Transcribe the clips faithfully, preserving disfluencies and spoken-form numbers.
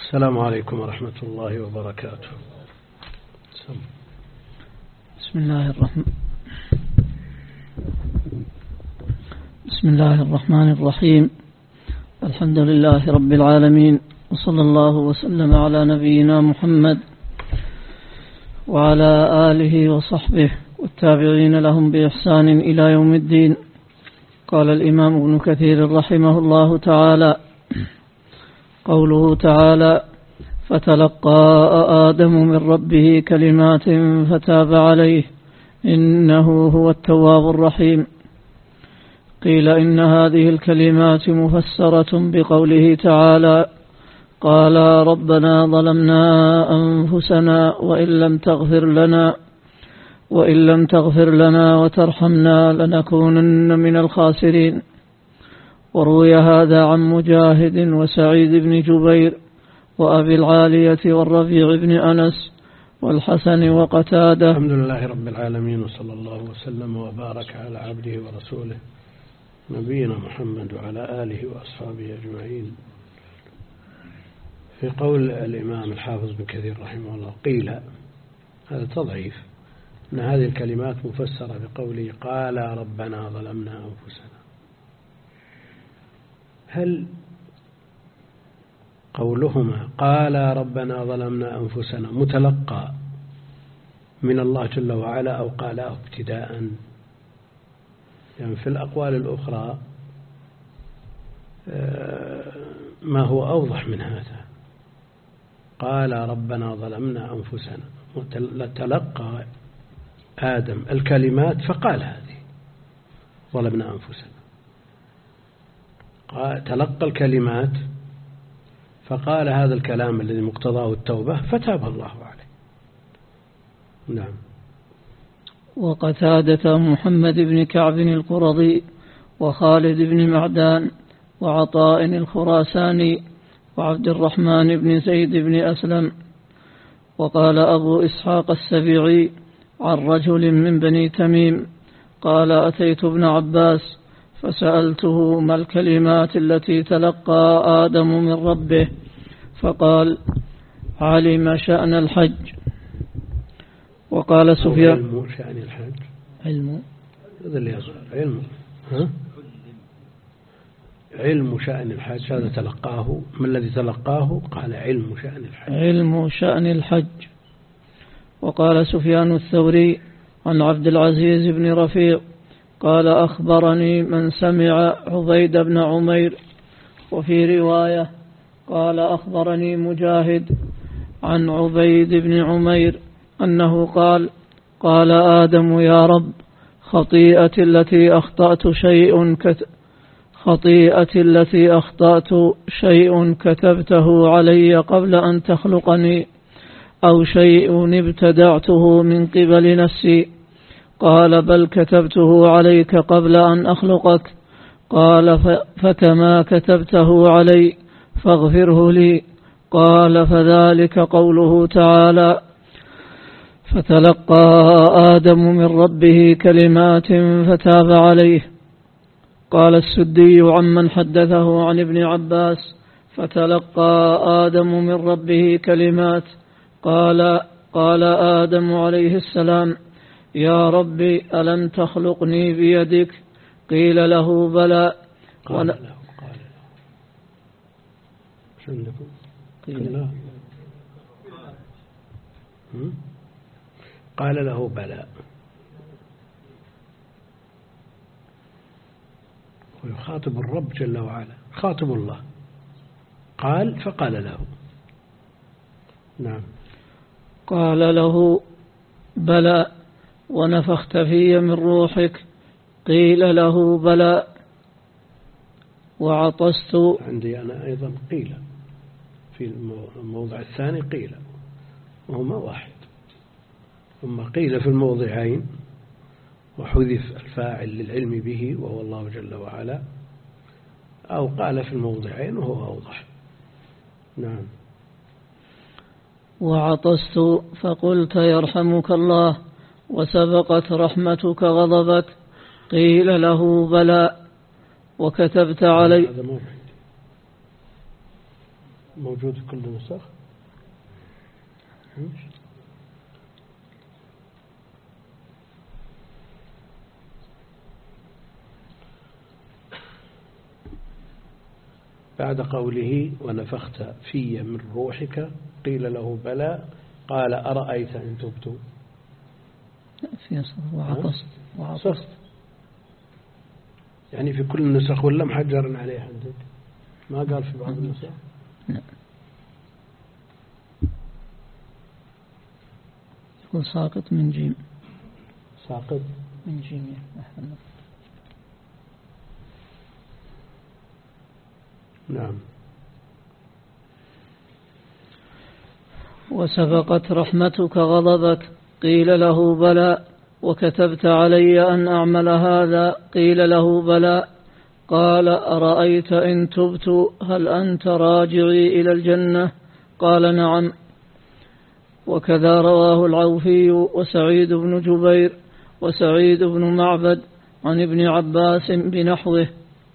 السلام عليكم ورحمة الله وبركاته. بسم الله الرحمن بسم الله الرحمن الرحيم. الحمد لله رب العالمين، وصلى الله وسلم على نبينا محمد وعلى آله وصحبه والتابعين لهم بإحسان إلى يوم الدين. قال الإمام ابن كثير رحمه الله تعالى: قوله تعالى: فتلقى آدم من ربه كلمات فتاب عليه إنه هو التواب الرحيم. قيل إن هذه الكلمات مفسرة بقوله تعالى: قال ربنا ظلمنا أنفسنا وإن لم تغفر لنا وإن لم تغفر لنا وترحمنا لنكونن من الخاسرين. وروي هذا عن مجاهد وسعيد بن جبير وأبي العالية والربيع بن أنس والحسن وقتادة. الحمد لله رب العالمين، وصلى الله وسلم وبارك على عبده ورسوله نبينا محمد وعلى آله وأصحابه أجمعين. في قول الإمام الحافظ بن كثير رحمه الله: قيل، هذا تضعيف، أن هذه الكلمات مفسرة بقوله: قال ربنا ظلمنا أنفسنا. هل قولهما قال ربنا ظلمنا أنفسنا متلقى من الله جل وعلا أو قال ابتداء؟ يعني في الأقوال الأخرى ما هو أوضح من هذا. قال ربنا ظلمنا أنفسنا، تلقى آدم الكلمات فقال هذه ظلمنا أنفسنا، تلقى الكلمات فقال هذا الكلام الذي مقتضاه التوبة فتاب الله عليه. نعم. وقتادة محمد بن كعب القرظي وخالد بن معدان وعطاء الخراساني وعبد الرحمن بن زيد بن أسلم. وقال أبو إسحاق السبيعي عن رجل من بني تميم قال: أتيت ابن عباس فسألته: ما الكلمات التي تلقى آدم من ربه؟ فقال: علم شأن الحج. وقال سفيان: علم شأن الحج، علم هذا اللي يصير علم ها علم شأن الحج، هذا تلقاه. ما الذي تلقاه؟ قال: علم شأن الحج، علم شأن الحج. وقال سفيان الثوري عن عبد العزيز بن رفيع قال: أخبرني من سمع عبيد بن عمير. وفي رواية قال: أخبرني مجاهد عن عبيد بن عمير أنه قال: قال آدم: يا رب، خطيئتي التي أخطأت شيء كت خطيئتي التي أخطأت شيء كتبته علي قبل أن تخلقني، أو شيء ابتدعته من قبل نفسي. قال: بل كتبته عليك قبل أن أخلقك. قال: فكما كتبته علي فاغفره لي. قال: فذلك قوله تعالى: فتلقى آدم من ربه كلمات فتاب عليه. قال السدي عمن حدثه عن ابن عباس: فتلقى آدم من ربه كلمات. قال قال آدم عليه السلام: يا ربي، ألم تخلقني بيدك؟ قيل له: بلى. قال له قال له قيل قال له: بلى. ويخاطب الرب جل وعلا، خاطب الله. قال فقال له. نعم. قال له: بلى، ونفخت في من روحك؟ قيل له: بلى. وعطست. عندي أنا أيضا قيل في الموضع الثاني، قيل، وهما واحد. ثم قيل في الموضعين، وحذف الفاعل للعلم به وهو الله جل وعلا، أو قال في الموضعين وهو أوضح. نعم. وعطست فقلت: يرحمك الله، وسبقت رحمتك غضبك. قيل له: بلى. وكتبت علي. هذا موضع موجود في كل النسخ. بعد قوله ونفخت في من روحك قيل له بلى قال أرأيت إن تبت. في وعطست وعطست يعني في كل النسخ ولا محجر عليه عندك؟ ما قال في بعض النسخ؟ لا يقول ساقط من جيم. ساقط من جيم. نعم. وسبقت رحمتك غضبك قيل له بلى وكتبت علي أن أعمل هذا قيل له بلى قال أرأيت إن تبت هل أنت راجعي إلى الجنة قال نعم. وكذا رواه العوفي وسعيد بن جبير وسعيد بن معبد عن ابن عباس بنحوه.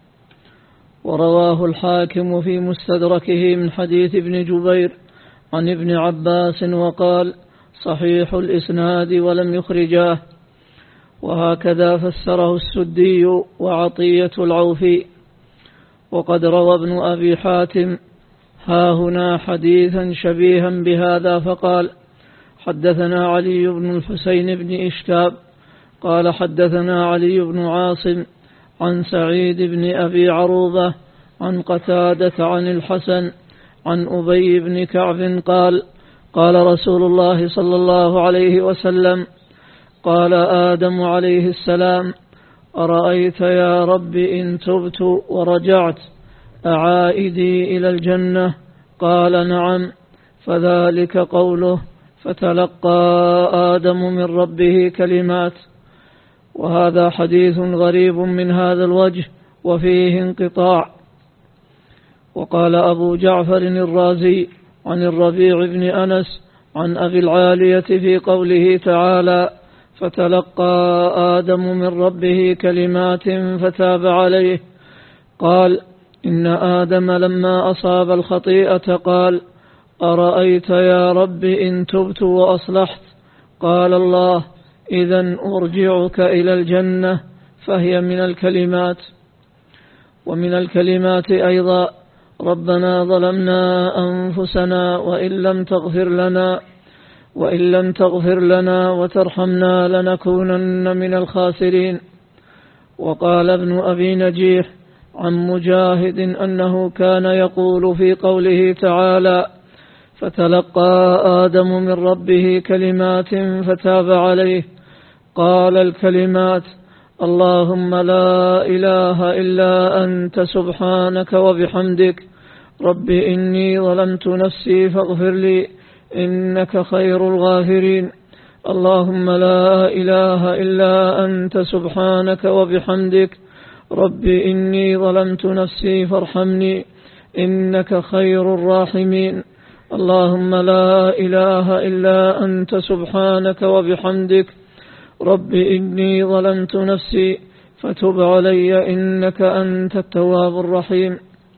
ورواه الحاكم في مستدركه من حديث ابن جبير عن ابن عباس وقال صحيح الإسناد ولم يخرجاه. وهكذا فسره السدي وعطية العوفي. وقد روى ابن أبي حاتم ها هنا حديثا شبيها بهذا فقال حدثنا علي بن الحسين بن إشكاب قال حدثنا علي بن عاصم عن سعيد بن أبي عروبة عن قتادة عن الحسن عن أبي بن كعب قال قال رسول الله صلى الله عليه وسلم قال آدم عليه السلام أرأيت يا رب إن تبت ورجعت أعائدي إلى الجنة قال نعم. فذلك قوله فتلقى آدم من ربه كلمات. وهذا حديث غريب من هذا الوجه وفيه انقطاع. وقال أبو جعفر الرازي عن الربيع بن أنس عن أبي العالية في قوله تعالى فتلقى آدم من ربه كلمات فتاب عليه قال إن آدم لما أصاب الخطيئة قال أرأيت يا رب إن تبت وأصلحت قال الله إذن أرجعك إلى الجنة. فهي من الكلمات. ومن الكلمات أيضا ربنا ظلمنا أنفسنا وإن لم تغفر لنا وإن لم تغفر لنا وترحمنا لنكونن من الخاسرين. وقال ابن أبي نجيح عن مجاهد أنه كان يقول في قوله تعالى فتلقى آدم من ربه كلمات فتاب عليه قال الكلمات اللهم لا إله إلا أنت سبحانك وبحمدك رب إني ظلمت نفسي فاغفر لي إنك خير الغافرين. اللهم لا إله إلا أنت سبحانك وبحمدك رب إني ظلمت نفسي فارحمني إنك خير الراحمين. اللهم لا إله إلا أنت سبحانك وبحمدك رب إني ظلمت نفسي فتب علي إنك أنت التواب الرحيم.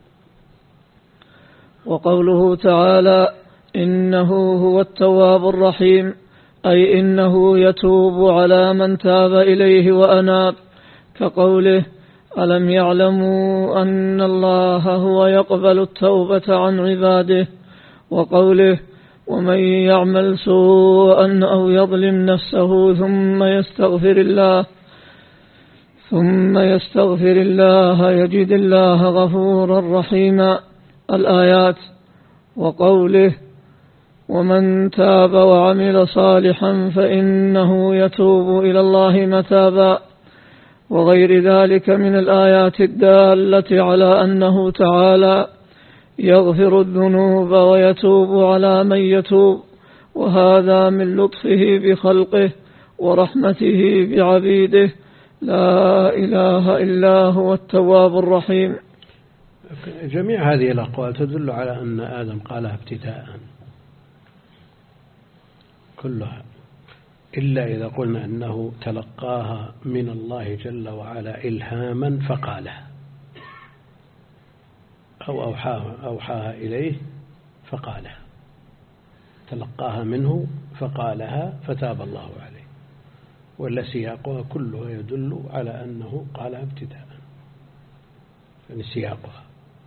وقوله تعالى إنه هو التواب الرحيم أي إنه يتوب على من تاب إليه وأناب كقوله ألم يعلموا أن الله هو يقبل التوبة عن عباده وقوله ومن يعمل سوءا أو يظلم نفسه ثم يستغفر الله ثم يستغفر الله يجد الله غفورا رحيما الآيات. وقوله ومن تاب وعمل صالحا فإنه يتوب إلى الله متابا وغير ذلك من الآيات الدالة على أنه تعالى يغفر الذنوب ويتوب على من يتوب وهذا من لطفه بخلقه ورحمته بعبيده لا إله إلا هو التواب الرحيم. جميع هذه الأقوال تدل على أن آدم قالها ابتداء كلها إلا إذا قلنا أنه تلقاها من الله جل وعلا إلهاما فقالها أو أوحاها, أوحاها إليه فقالها، تلقاها منه فقالها فتاب الله عليه، ولا سياقها كله يدل على أنه قالها ابتداء، يعني سياقها.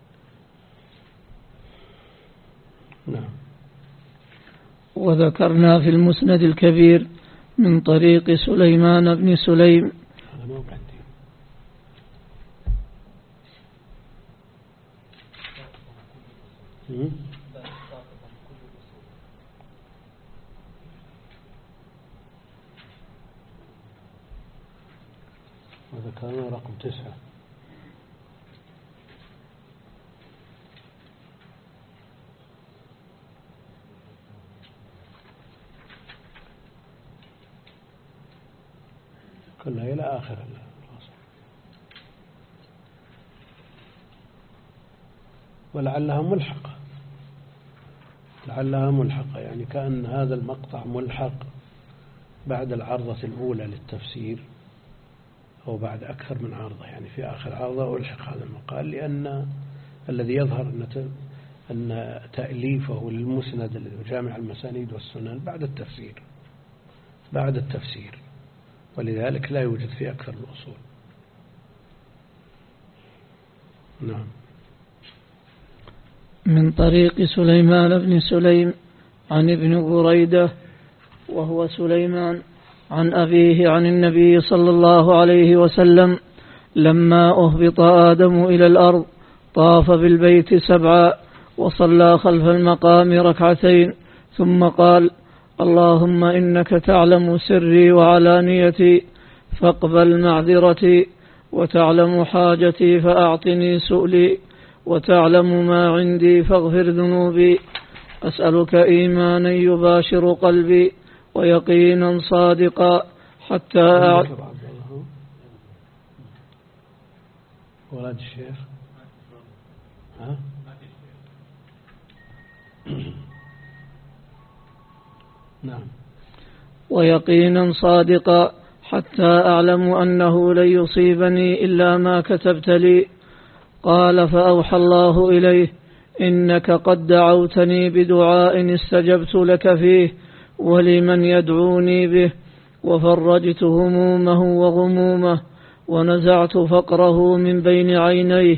نعم. وذكرنا في المسند الكبير من طريق سليمان بن سليم. هذا ما عندي. وذكرنا رقم تسعة. كلها إلى آخر الفصل. ولعلها ملحقة، لعلها ملحقة يعني كأن هذا المقطع ملحق بعد العرضة الأولى للتفسير أو بعد أكثر من عرضة، يعني في آخر عرضة ألحق هذا المقال، لأن الذي يظهر أن أن تأليفه للمسند الذي جامع المسانيد والسنن بعد التفسير بعد التفسير ولذلك لا يوجد في أكثر الأصول. نعم. من طريق سليمان بن سليم عن ابن بريدة وهو سليمان عن أبيه عن النبي صلى الله عليه وسلم لما أهبط آدم إلى الأرض طاف بالبيت سبعا وصلى خلف المقام ركعتين ثم قال: اللهم إنك تعلم سري وعلانيتي فاقبل معذرتي، وتعلم حاجتي فأعطني سؤلي، وتعلم ما عندي فاغفر ذنوبي. أسألك إيمانا يباشر قلبي ويقينا صادقا حتى أعلم. ولد الشيخ ها؟ نعم. ويقينا صادقا حتى أعلم أنه لن يصيبني إلا ما كتبت لي. قال: فأوحى الله إليه: إنك قد دعوتني بدعاء استجبت لك فيه ولمن يدعوني به، وفرجت همومه وغمومه، ونزعت فقره من بين عينيه،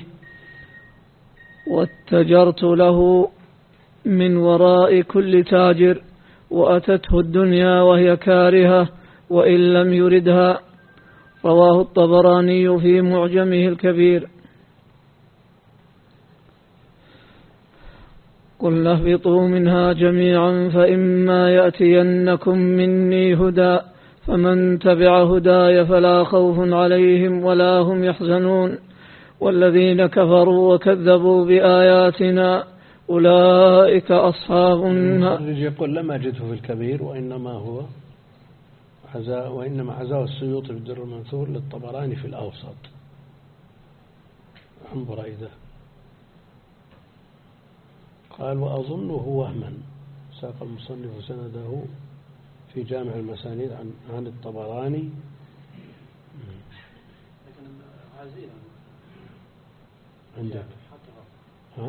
واتجرت له من وراء كل تاجر، وأتته الدنيا وهي كارهة وإن لم يردها. رواه الطبراني في معجمه الكبير. قل اهبطوا منها جميعا فإما يأتينكم مني هدى فمن تبع هداي فلا خوف عليهم ولا هم يحزنون، والذين كفروا وكذبوا بآياتنا أولئك أصحاب النار. يقول لم أجده في الكبير، وإنما هو عزاء وإنما عزاء السيوطي بالدر المنثور للطبراني في الأوسط عن بريدة. قال: وأظنه وهما، ساق المصنف سنده في جامع المسانيد عن عن الطبراني. عندك ها؟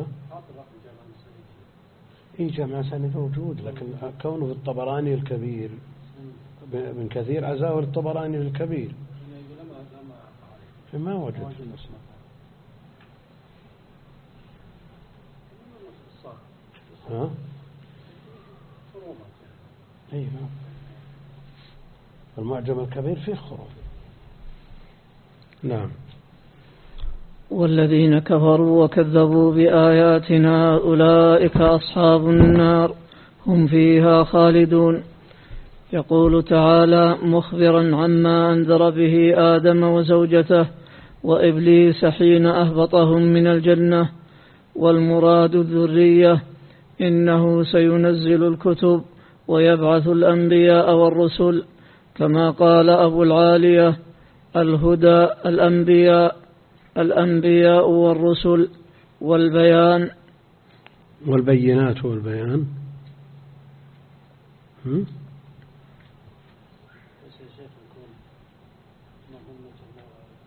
إيه جامع المسانيد موجود، لكن كونه في الطبراني الكبير من كثير عزاه الطبراني الكبير ما وجد في المسند. ها؟ أي نعم. المعجم الكبير فيه خروج. نعم. والذين كفروا وكذبوا بآياتنا أولئك أصحاب النار هم فيها خالدون. يقول تعالى مخبرا عما أنذر به آدم وزوجته وإبليس حين أهبطهم من الجنة، والمراد الذرية، إنه سينزل الكتب ويبعث الأنبياء والرسل، كما قال أبو العالية: الهدى الأنبياء الأنبياء والرسل والبيان والبينات والبيان. هم؟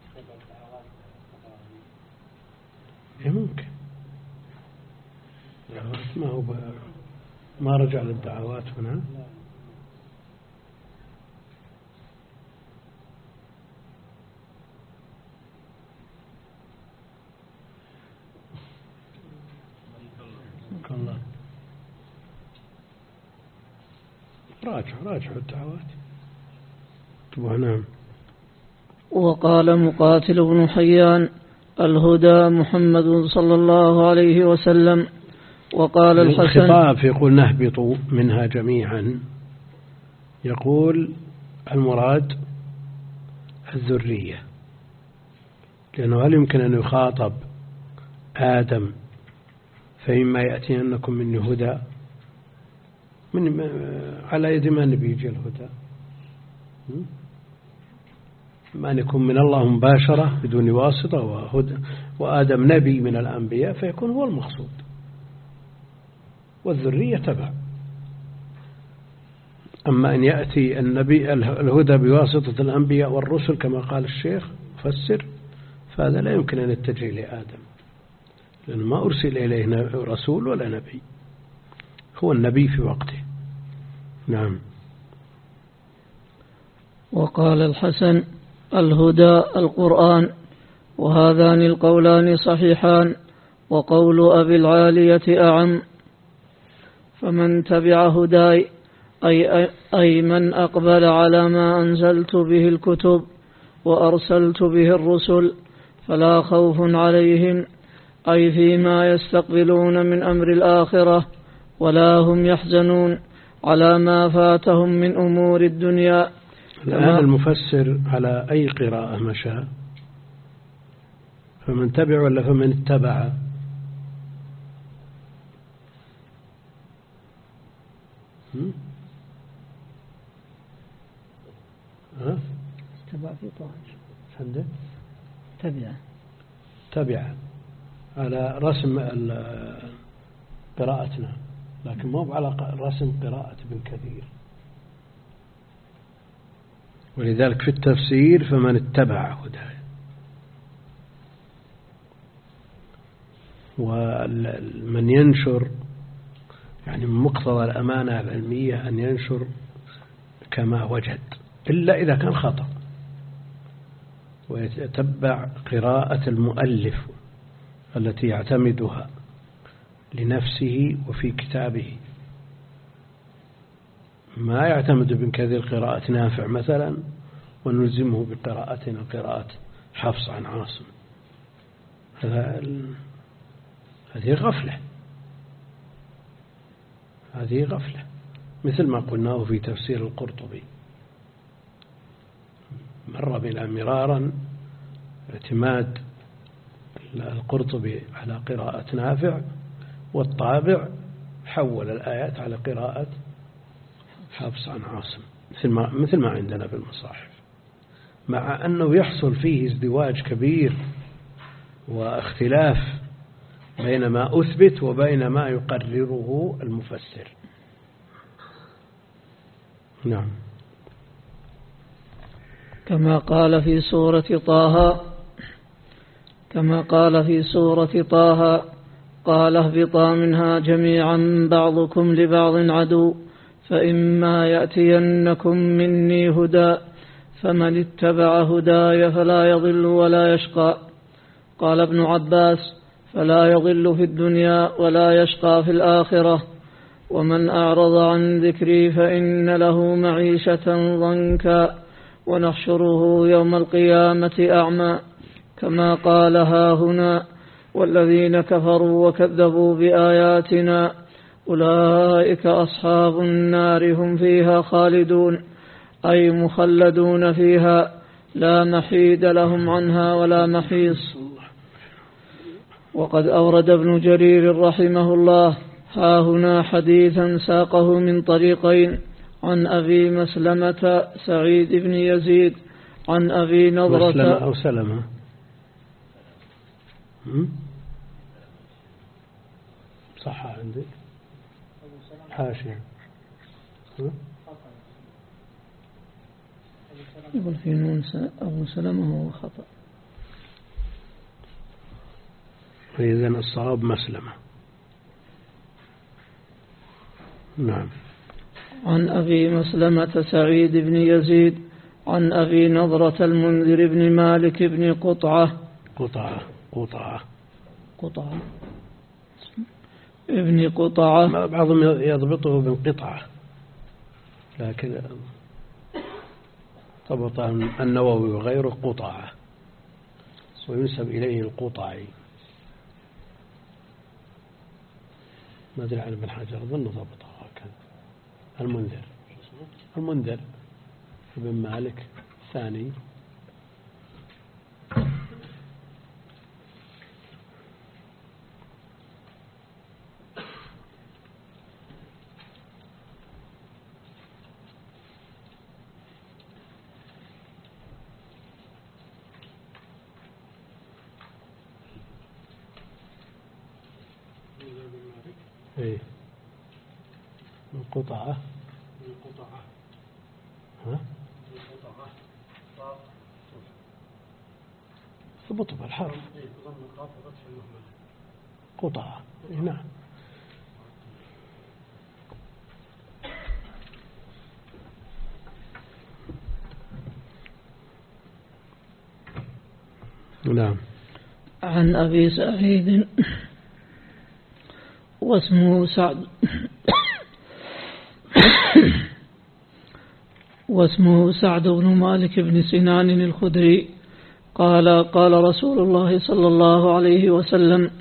ممكن ما هو ما رجع للدعوات هنا. الله راجع راجع الدعوات. نعم. وقال مقاتل بن حيان: الهدى محمد صلى الله عليه وسلم. وقال الحسن: الخطاب يقول نهبط منها جميعا، يقول المراد الذرية، لأنه هل يمكن أن يخاطب آدم فإما يأتينكم مني هدى، من على يد من بيجي الهدى؟ ما أن يكون من الله مباشرة بدون واسطة، وهدى وآدم نبي من الأنبياء فيكون هو المقصود، والذرية تبع. أما أن يأتي النبي الهدى بواسطة الأنبياء والرسل كما قال الشيخ فسر، فهذا لا يمكن أن يتجه لآدم، لأنه ما أرسل إليه رسول ولا نبي، هو النبي في وقته. نعم. وقال الحسن: الهدى القرآن. وهذان القولان صحيحان، وقول أبي العالية أعم. فمن تبع هداي أي, أي من أقبل على ما أنزلت به الكتب وأرسلت به الرسل فلا خوف عليهم، أي فيما يستقبلون من أمر الآخرة، ولا هم يحزنون على ما فاتهم من أمور الدنيا. الآن المفسر على أي قراءة مشى؟ فمن تبع ولا فمن اتبع؟ ها؟ تبع في طاعة. عندك؟ تبع. تبع على رسم قراءتنا، لكن مو على رسم قراءة ابن كثير. ولذلك في التفسير فمن اتبع هداه. ومن ينشر، يعني من مقتضى الأمانة العلمية أن ينشر كما وجد، إلا إذا كان خطأ، ويتبع قراءة المؤلف التي يعتمدها لنفسه وفي كتابه، ما يعتمد ابن كثير قراءة نافع مثلا ونلزمه بقراءتنا قراءة حفص عن عاصم. هذه غفلة، هذه غفلة، مثل ما قلناه في تفسير القرطبي، مر بنا مرارا اعتماد القرطبي على قراءة نافع، والطابع حول الآيات على قراءة حفص عن عاصم، مثل ما مثل ما عندنا في المصاحف، مع أنه يحصل فيه ازدواج كبير واختلاف بين ما أثبت وبين ما يقرره المفسر. نعم. كما قال في سورة طه كما قال في سورة طه: قال اهبطا منها جميعا بعضكم لبعض عدو، فإما يأتينكم مني هدى فمن اتبع هداي فلا يضل ولا يشقى. قال ابن عباس: فلا يضل في الدنيا ولا يشقى في الآخرة. ومن أعرض عن ذكري فإن له معيشة ضنكا ونحشره يوم القيامة أعمى، كما قال ها هنا: والذين كفروا وكذبوا بآياتنا أولئك أصحاب النار هم فيها خالدون، أي مخلدون فيها لا محيد لهم عنها ولا محيص. وقد أورد ابن جرير رحمه الله ها هنا حديثا ساقه من طريقين: عن أبي مسلمة سعيد بن يزيد عن أبي نضرة. مسلمة أو سلمة؟ صح عندك حاشية. يقول في نون أبو سلمة هو خطأ، فإذن الصواب مسلمة. نعم. عن أبي مسلمة سعيد بن يزيد عن أبي نضرة المنذر بن مالك بن قطعة قطعة قطعة قطعة ابن قطعة. بعضهم يضبطه بالقطعة، لكن ضبط النووي وغيره قطعة، وينسب إليه القطعي. ما أدري عن ابن حجر، ظن ضبطه هكذا. المنذر المنذر ابن مالك ثاني. ايه من قطعة من قطعة ها من قطعة ثبت بالحرف قطعة. نعم. نعم. عن أبي سعيد واسمه سعد واسمه سعد بن مالك بن سنان الخدري قال قال رسول الله صلى الله عليه وسلم: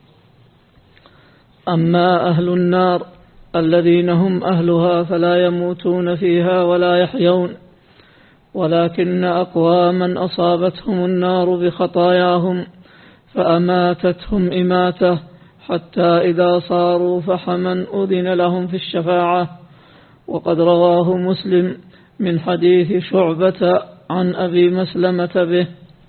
أما أهل النار الذين هم أهلها فلا يموتون فيها ولا يحيون، ولكن أقواما أصابتهم النار بخطاياهم فأماتتهم إماتة حتى إذا صاروا فحما أذن لهم في الشفاعة. وقد رواه مسلم من حديث شعبة عن أبي مسلمة به.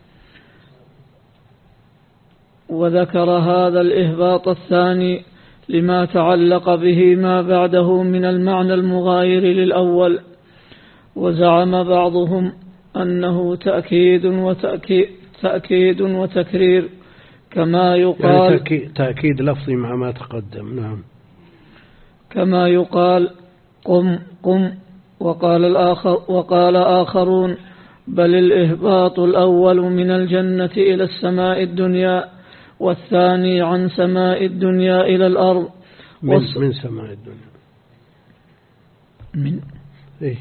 وذكر هذا الإهباط الثاني لما تعلق به ما بعده من المعنى المغاير للأول. وزعم بعضهم أنه تأكيد وتأكيد تأكيد وتكرير كما يقال، يعني تأكيد لفظي مع ما تقدم. نعم. كما يقال قم قم. وقال الآخر وقال آخرون: بل الإهباط الأول من الجنة إلى السماء الدنيا، والثاني عن سماء الدنيا إلى الأرض. من, من سماء الدنيا من إيه؟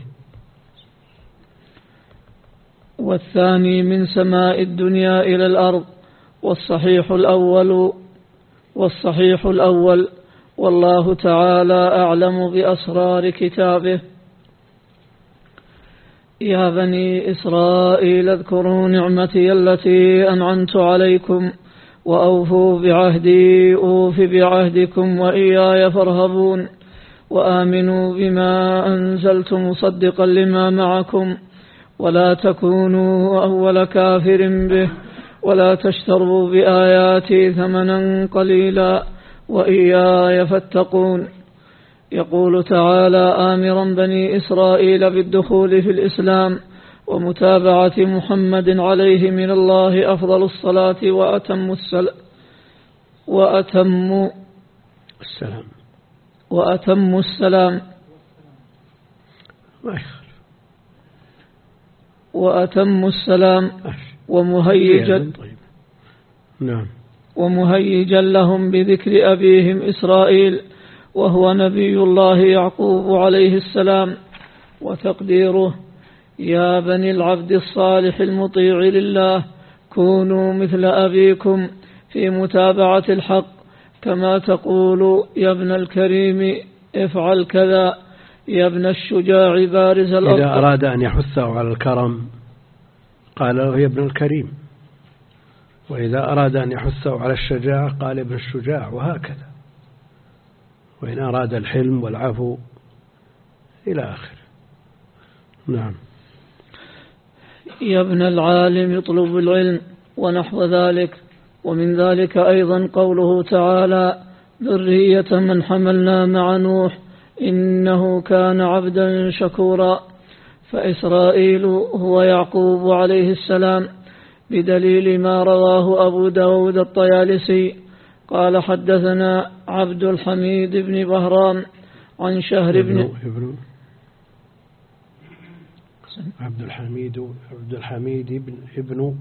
والثاني من سماء الدنيا إلى الأرض. والصحيح الأول والصحيح الأول والله تعالى أعلم بأسرار كتابه. يا بني إسرائيل اذكروا نعمتي التي أنعمت عليكم وأوفوا بعهدي أوف بعهدكم وإياي فارهبون. وآمنوا بما أنزلت مصدقا لما معكم ولا تكونوا أول كافر به ولا تشتروا بآياتي ثمنا قليلا وإياي فاتقون. يقول تعالى آمرا بني إسرائيل بالدخول في الإسلام ومتابعة محمد عليه من الله أفضل الصلاة وأتم السلام وأتم السلام وأتم السلام وأتم السلام ومهيجا نعم ومهيجا لهم بذكر أبيهم إسرائيل وهو نبي الله يعقوب عليه السلام. وتقديره: يا بني العبد الصالح المطيع لله كونوا مثل أبيكم في متابعة الحق، كما تقول يا ابن الكريم افعل كذا، يا ابن الشجاع بارز الأرض. إذا أراد أن يحثه على الكرم قال له يا ابن الكريم، وإذا أراد أن يحثه على الشجاعة قال ابن الشجاع، وهكذا. وإن أراد الحلم والعفو إلى آخر. نعم. يا ابن العالم اطلب العلم ونحو ذلك. ومن ذلك أيضا قوله تعالى: ذرية من حملنا مع نوح إنه كان عبدا شكورا. فإسرائيل هو يعقوب عليه السلام، بدليل ما رواه أبو داود الطيالسي قال: حدثنا عبد الحميد بن بهرام عن شهر بن ابن عبد الحميد عبد الحميد بن ابن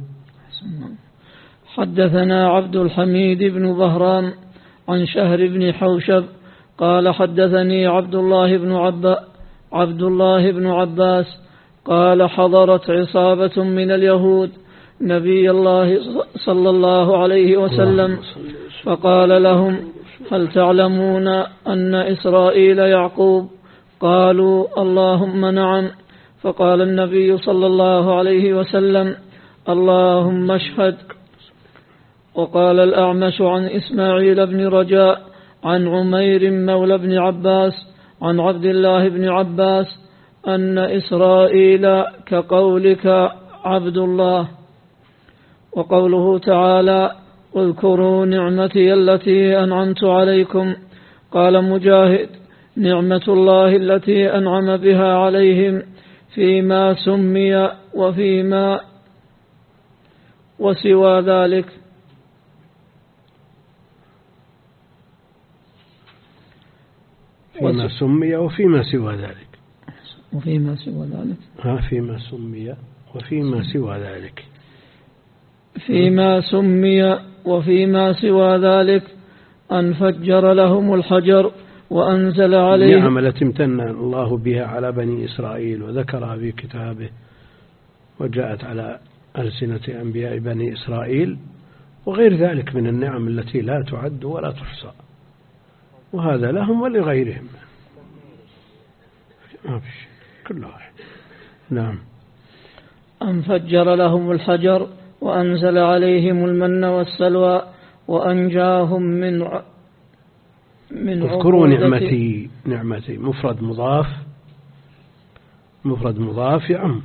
حدثنا عبد الحميد بن بهرام عن شهر بن حوشب قال حدثني عبد الله بن عب عبد الله بن عباس قال حضرت عصابة من اليهود نبي الله صلى الله عليه وسلم فقال لهم هل تعلمون أن إسرائيل يعقوب؟ قالوا اللهم نعم. فقال النبي صلى الله عليه وسلم اللهم اشهد. وقال الأعمش عن إسماعيل بن رجاء عن عمير مولى بن عباس عن عبد الله بن عباس أن إسرائيل كقولك عبد الله. وقوله تعالى اذكروا نعمتي التي أنعمت عليكم. قال مجاهد نعمة الله التي أنعم بها عليهم فيما سمي وفيما وسوى ذلك. فيما سمي وفيما سوى ذلك وفيما سوى ذلك ها فيما سمي وفيما سوى ذلك فيما سمي وفيما سوى ذلك أن فجر لهم الحجر وأنزل عليهم النعم التي امتن الله بها على بني إسرائيل وذكرها في كتابه وجاءت على ألسنة أنبياء بني إسرائيل وغير ذلك من النعم التي لا تعد ولا تحصى، وهذا لهم ولغيرهم ما فيش كل واحد. نعم. أن فجر لهم الحجر وأنزل عليهم المن والسلوى وأنجاهم من ع... من اذكروا نعمتي. نعمتي مفرد مضاف مفرد مضاف يعم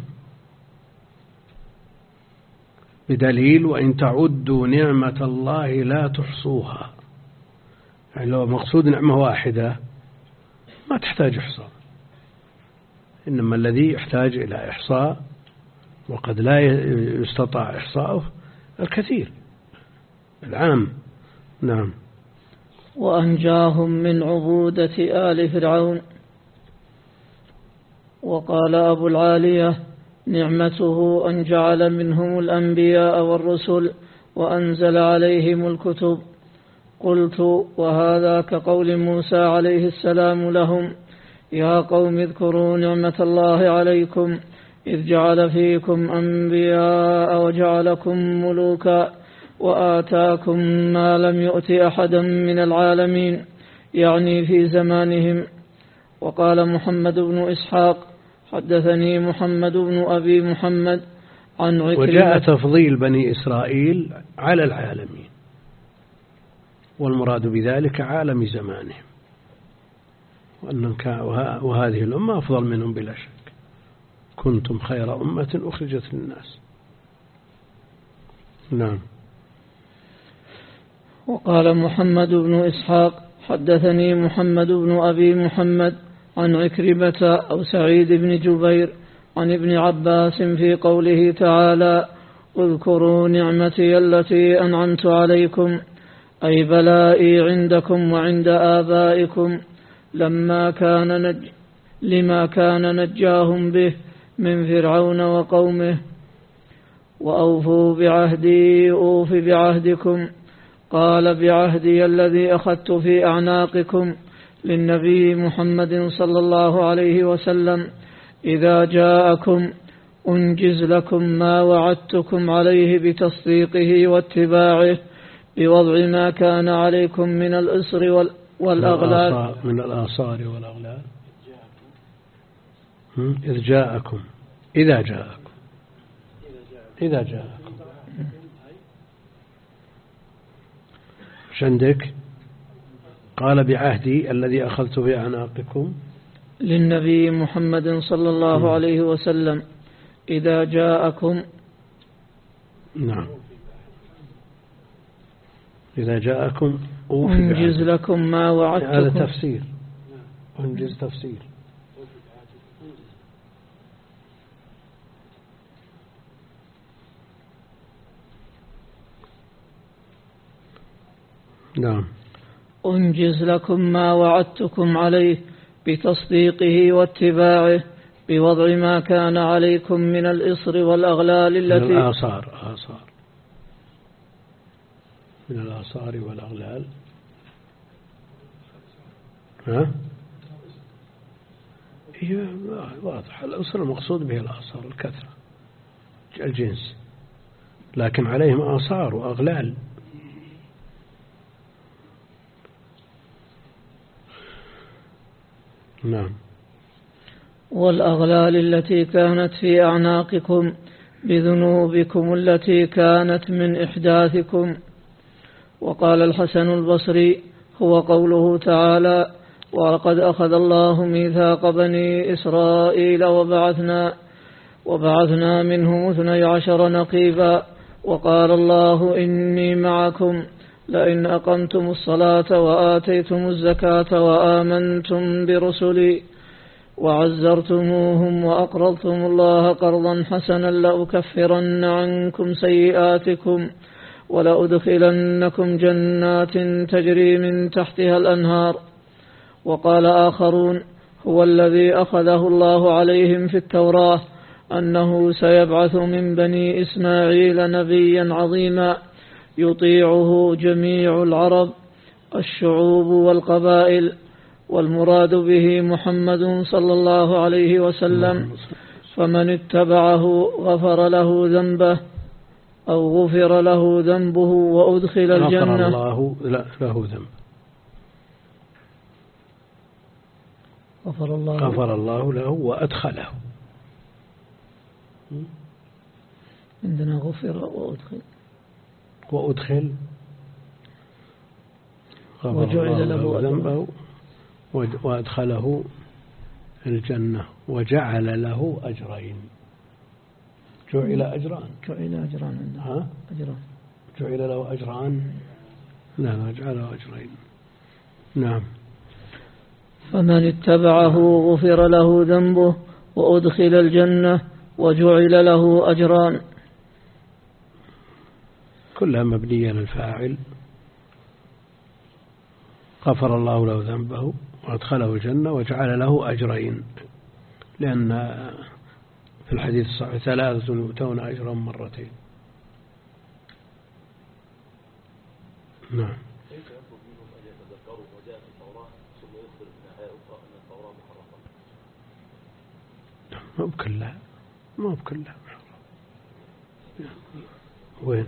بدليل وإن تعدوا نعمة الله لا تحصوها. يعني لو مقصود نعمة واحدة ما تحتاج إحصاء، إنما الذي يحتاج إلى إحصاء وقد لا يستطاع إحصاؤه الكثير العام. نعم. وأنجاهم من عبودة آل فرعون. وقال أبو العالية نعمته أن جعل منهم الأنبياء والرسل وأنزل عليهم الكتب. قلت وهذا كقول موسى عليه السلام لهم يا قوم اذكروا نعمة الله عليكم إذ جعل فيكم أنبياء وجعلكم ملوكا وآتاكم ما لم يؤت أحدا من العالمين، يعني في زمانهم. وقال محمد بن إسحاق حدثني محمد بن أبي محمد عن عكرمة. وجاء تفضيل بني إسرائيل على العالمين، والمراد بذلك عالم زمانهم، وهذه الأمة أفضل منهم بلا شك. كنتم خير أمة أخرجت للناس. نعم. وقال محمد بن إسحاق حدثني محمد بن أبي محمد عن عكرمة أو سعيد بن جبير عن ابن عباس في قوله تعالى اذكروا نعمتي التي أنعمت عليكم، أي بلائي عندكم وعند آبائكم لما كان نج لما كان نجاهم به من فرعون وقومه. وأوفوا بعهدي أوف بعهدكم. قال بعهدي الذي أخذت في أعناقكم للنبي محمد صلى الله عليه وسلم إذا جاءكم أنجز لكم ما وعدتكم عليه بتصديقه واتباعه بوضع ما كان عليكم من الإصر والأغلال من الآثار والأغلال. إذ جاءكم إذا جاءكم إذا جاءكم عندك قال بعهدي الذي أخذت في أعناقكم للنبي محمد صلى الله عليه وسلم إذا جاءكم. نعم. إذا جاءكم أنجز لكم ما وعدتكم. هذا تفسير. أنجز تفسير. نعم. أنجز لكم ما وعدتكم عليه بتصديقه واتباعه بوضع ما كان عليكم من الإصر والأغلال التي من الآثار آثار من الآثار والأغلال. ها؟ هي واضح الأسر المقصود به الآثار الكثرة الجنس، لكن عليهم آثار وأغلال. نعم. والأغلال التي كانت في أعناقكم بذنوبكم التي كانت من إحداثكم. وقال الحسن البصري هو قوله تعالى: ولقد أخذ الله ميثاق بني إسرائيل وبعثنا وبعثنا منهم اثني عشر نقيبا وقال الله إني معكم لئن أقمتم الصلاة وآتيتم الزكاة وآمنتم برسلي وعزرتموهم وأقرضتم الله قرضا حسنا لأكفرن عنكم سيئاتكم ولأدخلنكم جنات تجري من تحتها الأنهار. وقال آخرون هو الذي أخذه الله عليهم في التوراة أنه سيبعث من بني إسماعيل نبيا عظيما يطيعه جميع العرب الشعوب والقبائل، والمراد به محمد صلى الله عليه وسلم، فمن اتبعه غفر له ذنبه أو غفر له ذنبه وأدخل الجنة. غفر الله له ذنبه غفر الله, غفر الله له وأدخله. عندنا غفر وأدخل وأدخل غفر وجعل له ذنبه وأدخله الجنة وجعل له أجرين. جعل أجران جعل أجران ها أجران جعل له أجران لا لا جعله أجرين. نعم. فمن اتبعه غفر له ذنبه وأدخل الجنة وجعل له أجران. كلها مبنية للفاعل. غفر الله له ذنبه وأدخله الجنة وجعل له أجرين، لأن في الحديث الصحيح ثلاثة يؤتون أجرا مرتين. نعم. ما بكلها ما بكلها وين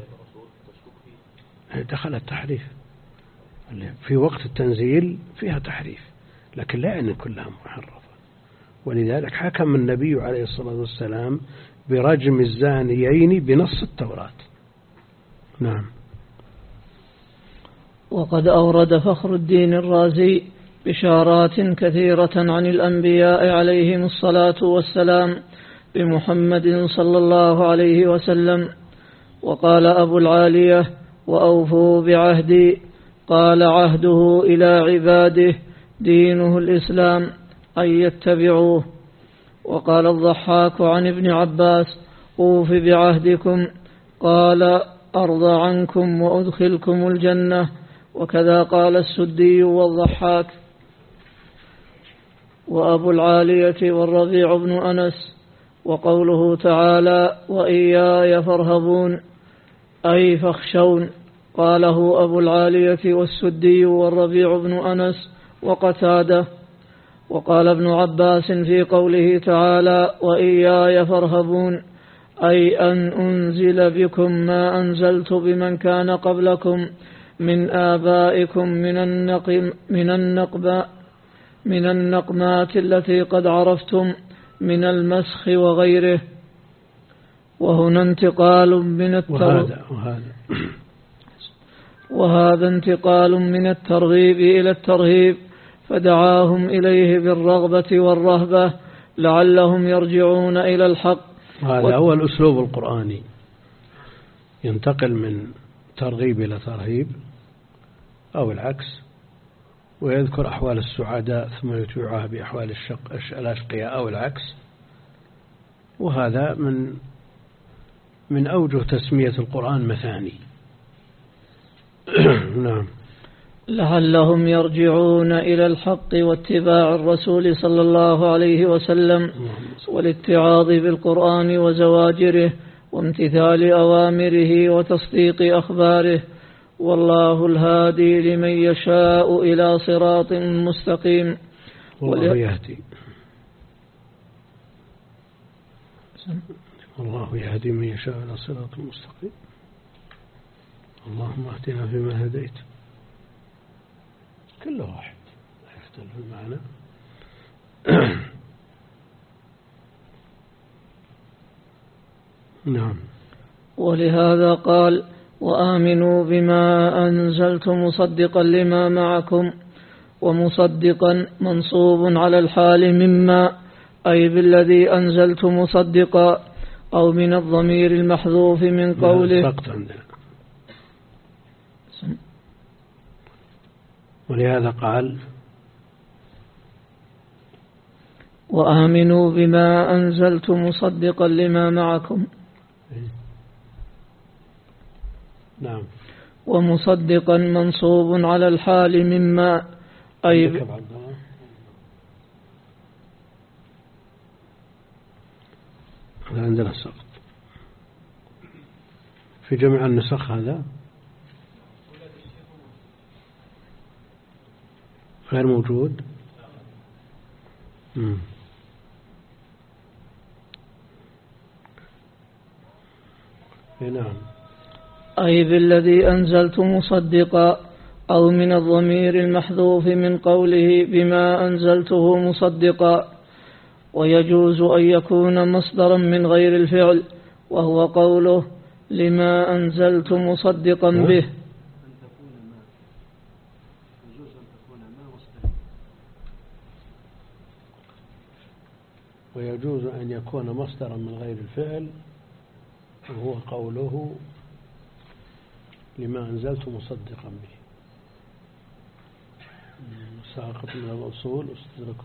دخل التحريف في وقت التنزيل فيها تحريف، لكن لا يعني كلها محرفة. ولذلك حكم النبي عليه الصلاة والسلام برجم الزانيين بنص التوراة. نعم. وقد أورد فخر الدين الرازي بشارات كثيرة عن الأنبياء عليهم الصلاة والسلام بمحمد صلى الله عليه وسلم. وقال أبو العالية: وأوفوا بعهدي، قال عهده إلى عباده دينه الإسلام أن يتبعوه. وقال الضحاك عن ابن عباس: أوف بعهدكم، قال أرضى عنكم وأدخلكم الجنة. وكذا قال السدي والضحاك. وأبو العالية والربيع بن أنس. وقوله تعالى: وإياي فارهبون أي فاخشون، قاله أبو العالية والسدي والربيع بن أنس وقتاده. وقال ابن عباس في قوله تعالى: وإياي فارهبون أي أن أنزل بكم ما أنزلت بمن كان قبلكم من آبائكم من النقم من النقباء من النقمات التي قد عرفتم من المسخ وغيره. وهنا انتقال من الترغيب وهذا, وهذا انتقال من الترغيب إلى الترهيب، فدعاهم إليه بالرغبة والرهبة لعلهم يرجعون إلى الحق. هذا هو الأسلوب القرآني، ينتقل من ترغيب إلى ترهيب أو العكس، ويذكر أحوال السعداء ثم يتبعها بأحوال الشق الأشقياء أو العكس. وهذا من من أوجه تسمية القرآن مثاني. نعم. لعلهم يرجعون إلى الحق واتباع الرسول صلى الله عليه وسلم والاتعاظ بالقرآن وزواجره وامتثال أوامره وتصديق أخباره، والله الهادي لمن يشاء إلى صراط مستقيم. والله يهدي والله يهدي من يشاء إلى صراط مستقيم. اللهم اهدنا فيما هديت. كل واحد لا يختلف المعنى. نعم. ولهذا قال: وآمنوا بما أنزلت مصدقا لما معكم، ومصدقا منصوب على الحال مما، أي بالذي أنزلت مصدقا، أو من الضمير المحذوف من قوله. ولهذا قال: وآمنوا بما أنزلت مصدقا لما معكم. نعم. ومصدقا منصوب على الحال مما، أي ب... هذا عندنا سقط في جميع النسخ. هذا غير موجود. مم. نعم. أي بالذي أنزلت مصدقا، أو من الضمير المحذوف من قوله بما أنزلته مصدقا. ويجوز أن يكون مصدرا من غير الفعل، وهو قوله لما أنزلت مصدقا به. ويجوز أن يكون مصدرا من غير الفعل، وهو قوله لما أنزلت مصدقا به. ساقط من الأصول استدركوا.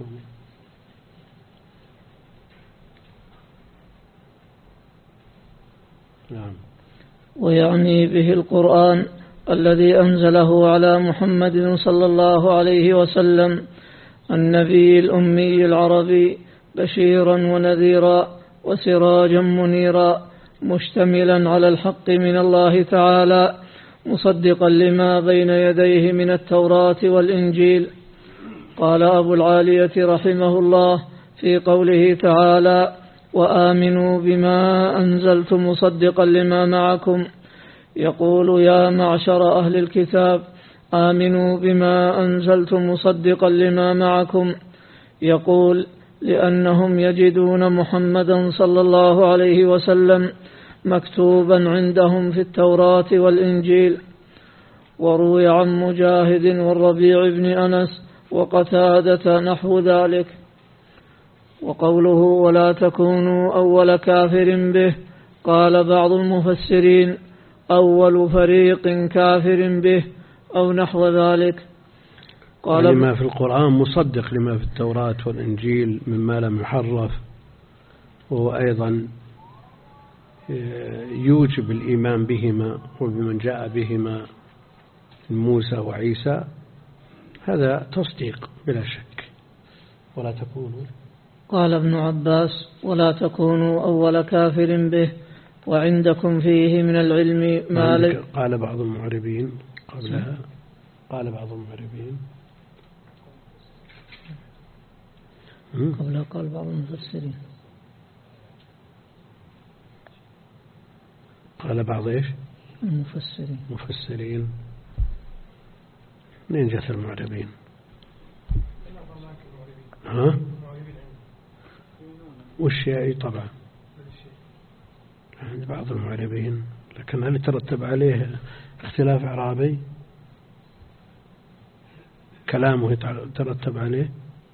نعم. ويعني به القرآن الذي أنزله على محمد صلى الله عليه وسلم النبي الأمي العربي، بشيرا ونذيرا وسراجا منيرا، مشتملا على الحق من الله تعالى، مصدقا لما بين يديه من التوراة والإنجيل. قال أبو العالية رحمه الله في قوله تعالى: وآمنوا بما أنزلت مصدقا لما معكم، يقول: يا معشر أهل الكتاب آمنوا بما أنزلت مصدقا لما معكم. يقول: لأنهم يجدون محمدا صلى الله عليه وسلم مكتوبا عندهم في التوراة والإنجيل. وروي عن مجاهد والربيع بن أنس وقتادة نحو ذلك. وقوله ولا تكونوا أول كافر به، قال بعض المفسرين أول فريق كافر به أو نحو ذلك. قال يعني ما في القرآن مصدق لما في التوراة والإنجيل مما لم يحرف، وهو أيضا يوجب الإيمان بهما وبمن جاء بهما موسى وعيسى. هذا تصديق بلا شك. ولا تكونوا، قال ابن عباس: ولا تكونوا أول كافر به وعندكم فيه من العلم ما لي. قال بعض المعربين قبلها، قال بعض المعربين قبلها قال بعض المفسرين، قال بعض إيش؟ المفسرين. مفسرين. منين جاءت المعربين؟ ها؟ والشيعي طبعا عند بعض المعربين، لكن هل يترتب عليه اختلاف إعرابي؟ كلامه يترتب عليه؟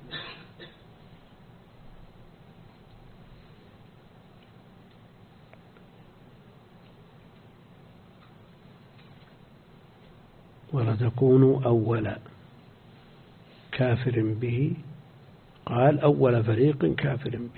ولا تكونوا أول كافر به، قال أول فريق كافر به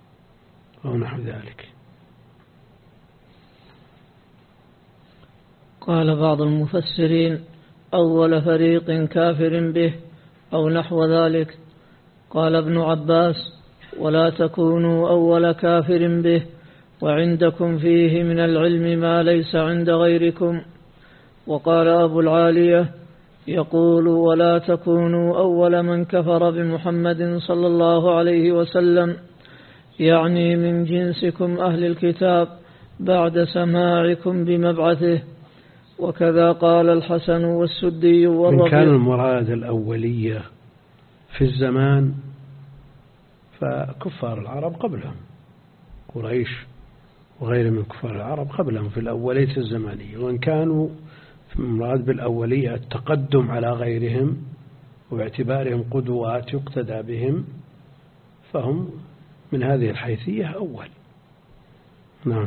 أو نحو ذلك. قال بعض المفسرين أول فريق كافر به أو نحو ذلك. قال ابن عباس ولا تكونوا أول كافر به وعندكم فيه من العلم ما ليس عند غيركم. وقال أبو العالية يقول ولا تكونوا أول من كفر بمحمد صلى الله عليه وسلم، يعني من جنسكم أهل الكتاب بعد سماعكم بمبعثه. وكذا قال الحسن والسدي والربيع. إن كان المراد الأولية في الزمان فكفار العرب قبلهم، قريش وغير من كفار العرب قبلهم في الأولية الزمانية. وإن كانوا المراد بالأولية التقدم على غيرهم وباعتبارهم قدوات يقتدى بهم فهم من هذه الحيثية أول. نعم.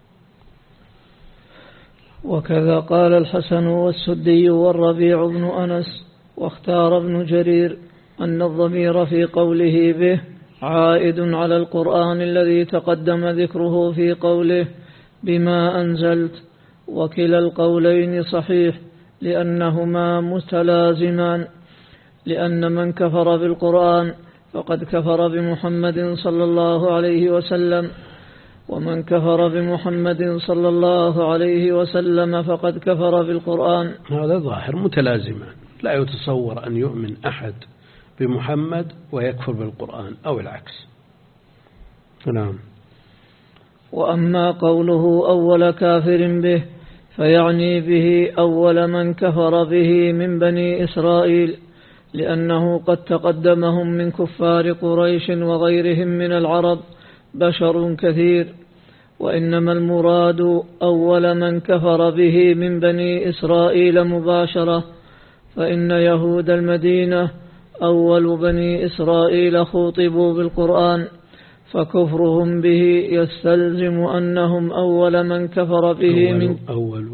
وكذا قال الحسن والسدي والربيع بن أنس. واختار ابن جرير أن الضمير في قوله به عائد على القرآن الذي تقدم ذكره في قوله بما أنزلت، وكلا القولين صحيح لأنهما متلازمان، لأن من كفر بالقرآن فقد كفر بمحمد صلى الله عليه وسلم، ومن كفر بمحمد صلى الله عليه وسلم فقد كفر بالقرآن. هذا ظاهر متلازمان، لا يتصور أن يؤمن أحد بمحمد ويكفر بالقرآن أو العكس. نعم. وأما قوله أول كافر به فيعني به أول من كفر به من بني إسرائيل، لأنه قد تقدمهم من كفار قريش وغيرهم من العرب بشر كثير. وإنما المراد أول من كفر به من بني إسرائيل مباشرة، فإن يهود المدينة أول بني إسرائيل خوطبوا بالقرآن، فكفرهم به يستلزم أنهم أول من كفر به من أول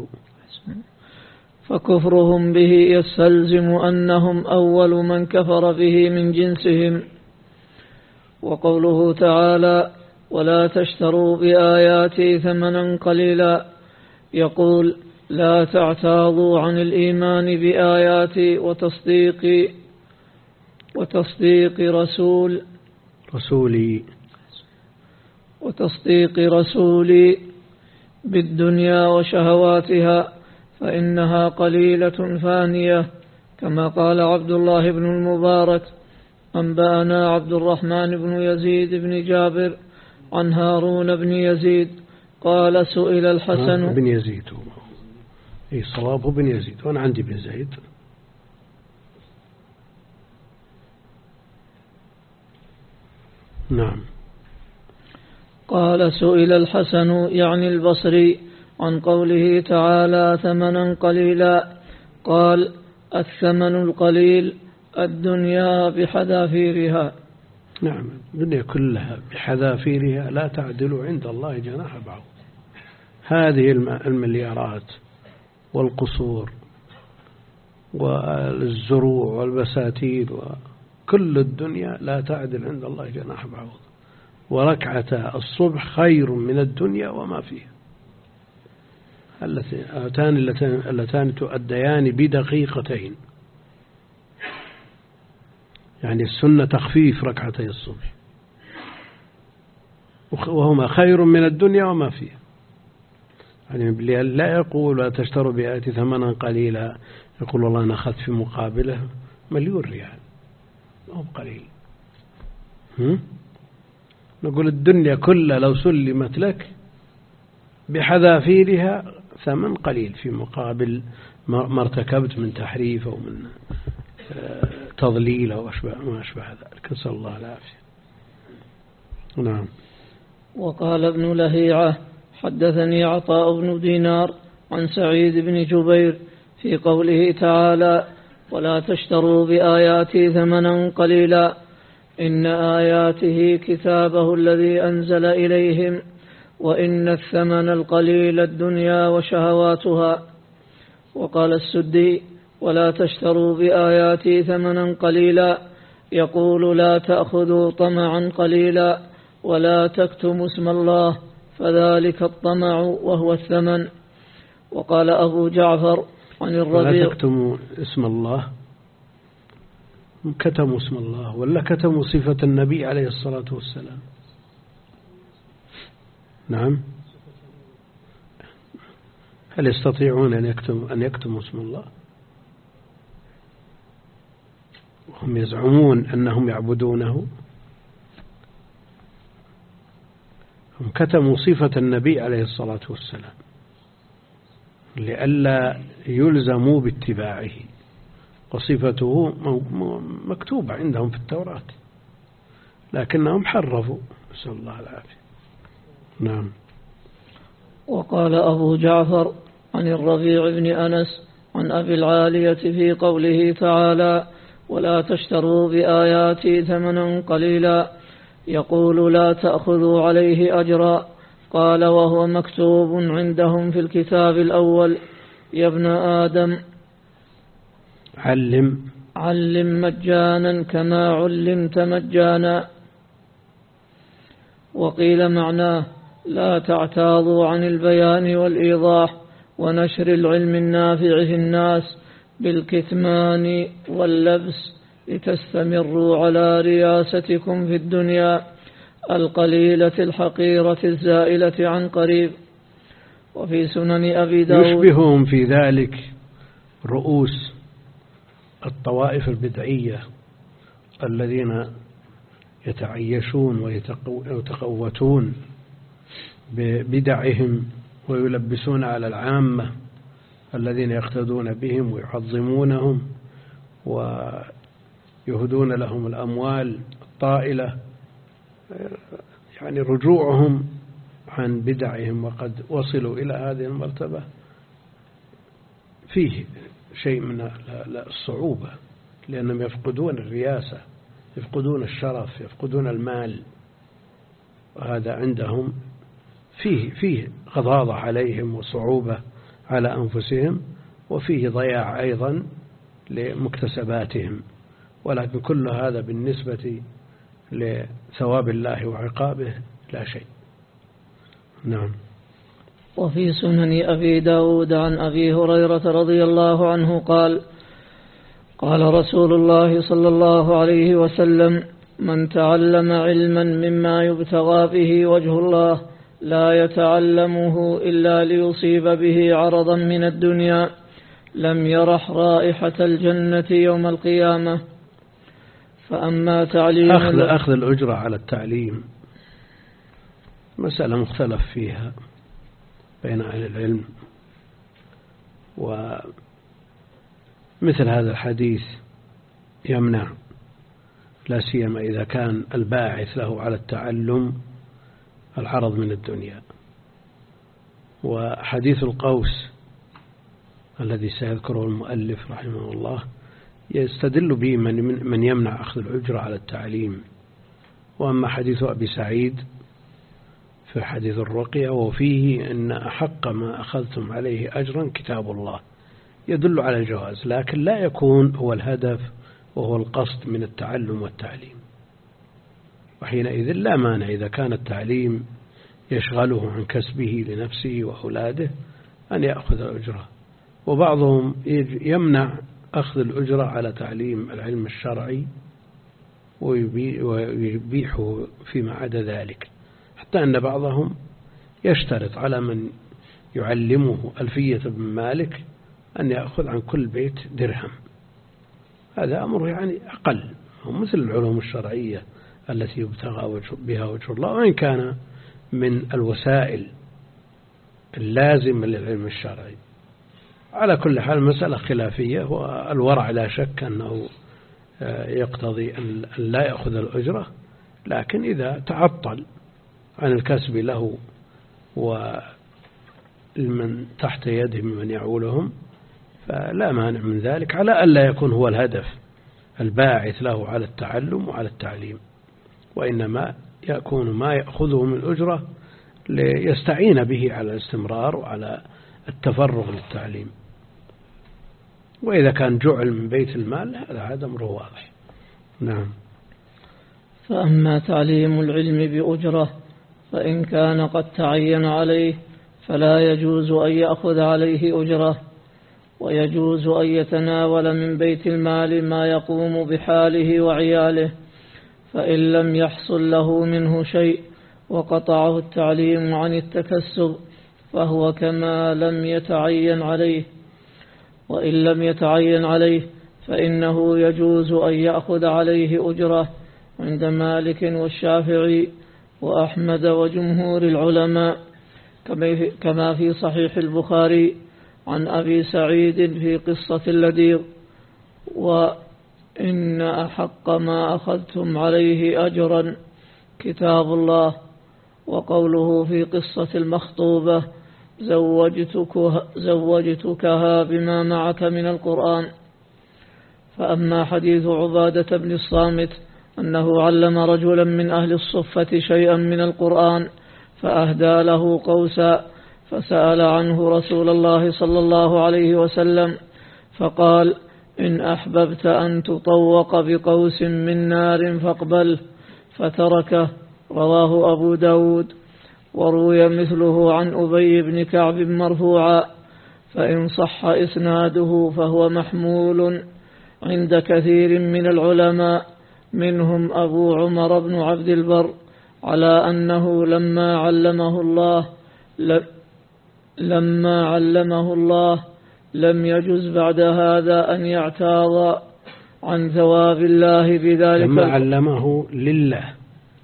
فكفرهم به يستلزم أنهم أول من كفر به من جنسهم. وقوله تعالى ولا تشتروا بآياتي ثمنا قليلا، يقول لا تعتاضوا عن الإيمان بآياتي وتصديق وتصديق رسول رسولي وتصديق رسولي بالدنيا وشهواتها، فإنها قليلة فانية، كما قال عبد الله بن المبارك أنبأنا عبد الرحمن بن يزيد بن جابر عن هارون بن يزيد قال سئل الحسن بن يزيد، أي صوابه بن يزيد، وأنا عندي بن زيد. نعم. قال سئل الحسن يعني البصري عن قوله تعالى ثمنا قليلا، قال الثمن القليل الدنيا بحذافيرها. نعم، الدنيا كلها بحذافيرها لا تعدل عند الله جناح بعوض. هذه المليارات والقصور والزروع والبساتين وكل الدنيا لا تعدل عند الله جناح بعوض، وركعة الصبح خير من الدنيا وما فيها. اللتان اللتان تؤديان بدقيقتين، يعني السنة تخفيف ركعتي الصبح، وهما خير من الدنيا وما فيها. يعني لا يقول لا تشتروا بآياتي ثمنا قليلا، يقول والله أنا أخذت في مقابله مليون ريال، ما هو قليل. هم؟ نقول الدنيا كلها لو سلمت لك بحذافيرها ثمن قليل في مقابل ما ارتكبت من تحريف أو من تضليل أو ما أشبه ذلك، نسأل الله العافية. نعم. وقال ابن لهيعة حدثني عطاء بن دينار عن سعيد بن جبير في قوله تعالى ولا تشتروا بآياتي ثمنا قليلا، إن آياته كتابه الذي أنزل إليهم، وإن الثمن القليل الدنيا وشهواتها. وقال السدي ولا تشتروا بآياتي ثمنا قليلا، يقول لا تأخذوا طمعا قليلا ولا تكتموا اسم الله، فذلك الطمع وهو الثمن. وقال أبو جعفر عن الربيع لا تكتموا اسم الله، كتموا اسم الله ولا كتموا صفة النبي عليه الصلاة والسلام. نعم، هل يستطيعون أن يكتموا أن يكتموا اسم الله؟ وهم يزعمون أنهم يعبدونه. هم كتموا صفة النبي عليه الصلاة والسلام لئلا يلزموا باتباعه، وصفته مكتوبة عندهم في التوراة لكنهم حرفوا، نسأل الله العافية. نعم. وقال أبو جعفر عن الربيع بن أنس عن أبي العالية في قوله تعالى ولا تشتروا بآياتي ثمنا قليلا يقول لا تأخذوا عليه أجرا، قال وهو مكتوب عندهم في الكتاب الأول يا ابن آدم علم علم مجانا كما علمت مجانا. وقيل معناه لا تعتاضوا عن البيان والإيضاح ونشر العلم النافع في الناس بالكتمان واللبس لتستمروا على رياستكم في الدنيا القليلة الحقيرة الزائلة عن قريب. وفي سنن أبي داود يشبههم في ذلك رؤوس الطوائف البدعية الذين يتعيشون ويتقوتون ببدعهم ويلبسون على العامة الذين يقتدون بهم ويعظمونهم ويهدون لهم الأموال الطائلة، يعني رجوعهم عن بدعهم وقد وصلوا إلى هذه المرتبة فيه شيء من الصعوبة، لأنهم يفقدون الرياسة، يفقدون الشرف، يفقدون المال، وهذا عندهم فيه فيه غضاضة عليهم وصعوبة على أنفسهم، وفيه ضياع أيضا لمكتسباتهم، ولكن كل هذا بالنسبة لثواب الله وعقابه لا شيء. نعم. وفي سنن أبي داود عن أبي هريرة رضي الله عنه قال قال رسول الله صلى الله عليه وسلم من تعلم علما مما يبتغى به وجه الله لا يتعلمه إلا ليصيب به عرضا من الدنيا لم يرح رائحة الجنة يوم القيامة. فأما تعليم أخذ, أخذ الأجرة على التعليم مسألة مختلف فيها بين أهل العلم، ومثل هذا الحديث يمنع، لا سيما إذا كان الباعث له على التعلم العرض من الدنيا. وحديث القوس الذي سيذكره المؤلف رحمه الله يستدل به من, من يمنع أخذ الأجرة على التعليم. وأما حديث أبي سعيد في حديث الرقية وفيه أن أحق ما أخذتم عليه أجرا كتاب الله يدل على الجواز، لكن لا يكون هو الهدف وهو القصد من التعلم والتعليم، وحينئذ لا مانع إذا كان التعليم يشغله عن كسبه لنفسه وأولاده أن يأخذ الأجرة. وبعضهم يمنع أخذ الأجرة على تعليم العلم الشرعي ويبيحه فيما عدا ذلك، حتى أن بعضهم يشترط على من يعلمه ألفية بن مالك أن يأخذ عن كل بيت درهم. هذا أمر يعني أقل، مثل العلوم الشرعية التي يبتغى بها وجه الله، وإن كان من الوسائل اللازمة للعلم الشرعي. على كل حال مسألة خلافية، والورع لا شك أنه يقتضي أن لا يأخذ الأجرة، لكن إذا تعطل عن الكسب له ومن تحت يده ممن يعولهم فلا مانع من ذلك، على ألا يكون هو الهدف الباعث له على التعلم وعلى التعليم، وإنما يكون ما يأخذه من أجرة ليستعين به على الاستمرار وعلى التفرغ للتعليم. وإذا كان جعل من بيت المال هذا أمره واضح. نعم. فأما تعليم العلم بأجرة فإن كان قد تعين عليه فلا يجوز أن يأخذ عليه أجرة، ويجوز أن يتناول من بيت المال ما يقوم بحاله وعياله، فإن لم يحصل له منه شيء وقطعه التعليم عن التكسب فهو كما لم يتعين عليه. وإن لم يتعين عليه فإنه يجوز أن يأخذ عليه أجرة عند مالك والشافعي وأحمد وجمهور العلماء، كما في صحيح البخاري عن أبي سعيد في قصة اللديغ: وإن أحق ما أخذتم عليه أجرا كتاب الله. وقوله في قصة المخطوبة: زوجتكها, زوجتكها بما معك من القرآن. فأما حديث عبادة بن الصامت أنه علم رجلا من أهل الصفة شيئا من القرآن فأهدى له قوسا، فسأل عنه رسول الله صلى الله عليه وسلم فقال: إن أحببت أن تطوق بقوس من نار فاقبله، فتركه. رواه أبو داود. وروي مثله عن أبي بن كعب مرفوعا، فإن صح إسناده فهو محمول عند كثير من العلماء منهم أبو عمر بن عبد البر على أنه لما علمه الله لما علمه الله لم يجز بعد هذا أن يعتاض عن ثواب الله بذلك. لما علمه لله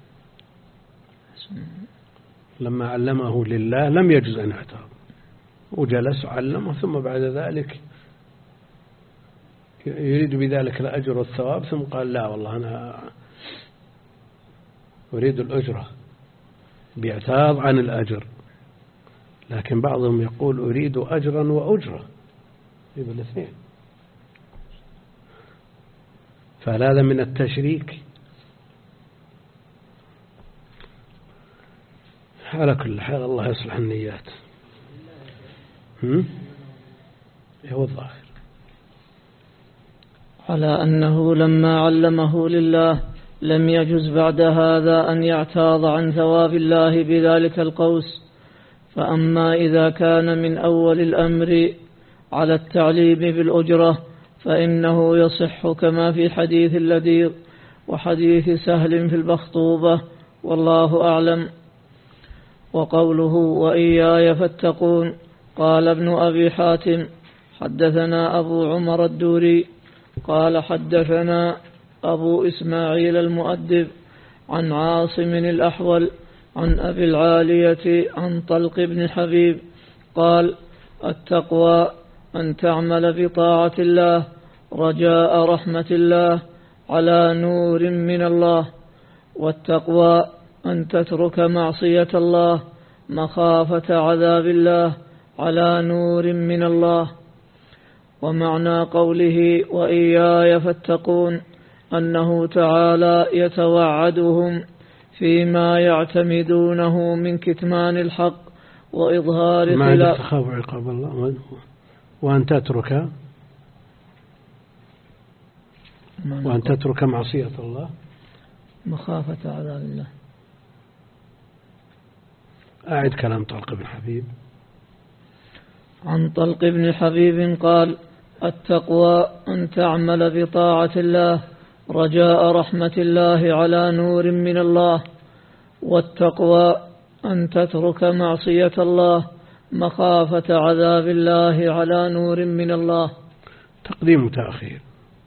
لما علمه لله لم يجز أن يعتاض، وجلس وعلمه، ثم بعد ذلك يريد بذلك الأجر والثواب، ثم قال: لا والله أنا أريد الأجرة، بيعتاض عن الأجر. لكن بعضهم يقول: أريد أجرا وأجرة، يبقى الاثنين. فهذا من التشريك. على كل حال الله يصلح النيات. هم؟ هو الظاهر على أنه لما علمه لله لم يجز بعد هذا أن يعتاض عن ثواب الله بذلك القوس. فأما إذا كان من أول الأمر على التعليم بالأجرة فإنه يصح كما في حديث اللديغ وحديث سهل في المخطوبة، والله أعلم. وقوله: وإياي فاتقون. قال ابن أبي حاتم: حدثنا أبو عمر الدوري قال حدثنا أبو إسماعيل المؤدب عن عاصم الأحول عن أبي العالية عن طلق بن حبيب قال: التقوى أن تعمل بطاعة الله رجاء رحمة الله على نور من الله، والتقوى أن تترك معصية الله مخافة عذاب الله على نور من الله. ومعنى قوله: وإياي فاتقون أنه تعالى يتوعدهم فيما يعتمدونه من كتمان الحق وإظهار ما تخاف عقاب الله وأن تترك وأن تترك معصية الله مخافة عذاب الله. أعد كلام طلق بن حبيب. عن طلق بن حبيب قال: التقوى أن تعمل بطاعة الله رجاء رحمة الله على نور من الله، والتقوى أن تترك معصية الله مخافة عذاب الله على نور من الله. تقديم وتأخير.